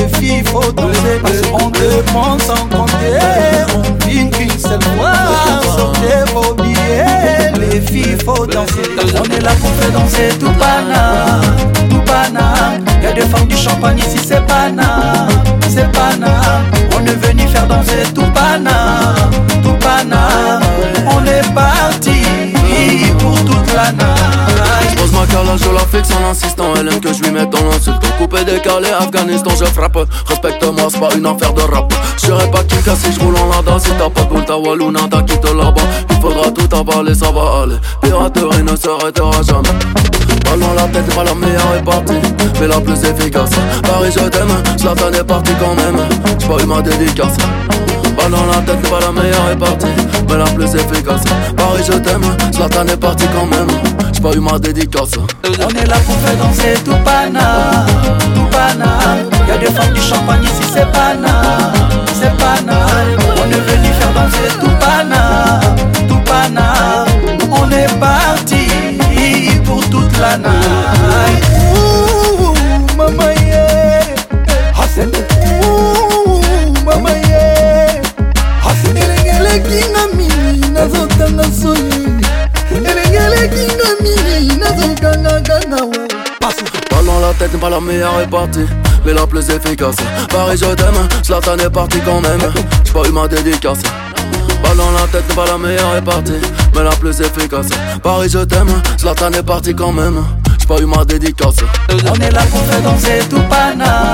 les filles faut danser. On dépense sans compter, on vit qu'une seule fois. Sortez vos billets, les filles faut danser. On est là pour faire danser tout pana, tout pana. Y'a des femmes du champagne ici, c'est pana, c'est pana. On est venu faire danser tout pana, tout pana. On est parti pour toute la night. Je pose ma calage, je la fixe en insistant. Elle aime que je lui mette dans l'insulte. Coupé, décalé, Afghanistan, je frappe. Respecte-moi, c'est pas une affaire de rap. Je serai pas Kika si je roule en lada. Si t'as pas de boule, ta Wallouna, t'as quitté là-bas. Il faudra tout avaler, ça va aller. Piraterie ne s'arrêtera jamais. Balle dans la tête, pas la meilleure est partie, mais la plus efficace. Paris, je t'aime, Zlatan est parti quand même. J'ai pas eu ma dédicace. Balle dans la tête, pas la meilleure est partie, mais la plus efficace. Paris, je t'aime, Zlatan est parti quand même. J'ai pas eu ma dédicace. On est là pour faire danser tout pana, tout pana. Y'a des femmes du champagne ici, c'est pana, c'est pana. On est venu faire danser tout pana, tout pana. On est parti pour toute la night. Ouh, mama yeah, Hassan. Ouh, mama yeah, Hassan. Elengele kinga mini nazotanga soyi. Elengele kinga mini nazokanga kanga wa. Balle dans la tête, pas la meilleure est partie, mais la plus efficace. Paris, je t'aime, Zlatan est parti quand même. J'ai pas eu ma dédicace. Balle dans la tête, pas la meilleure est partie, mais la plus efficace. Paris, je t'aime, Zlatan est parti quand même. J'ai pas eu ma dédicace. On est là pour faire danser tout pana,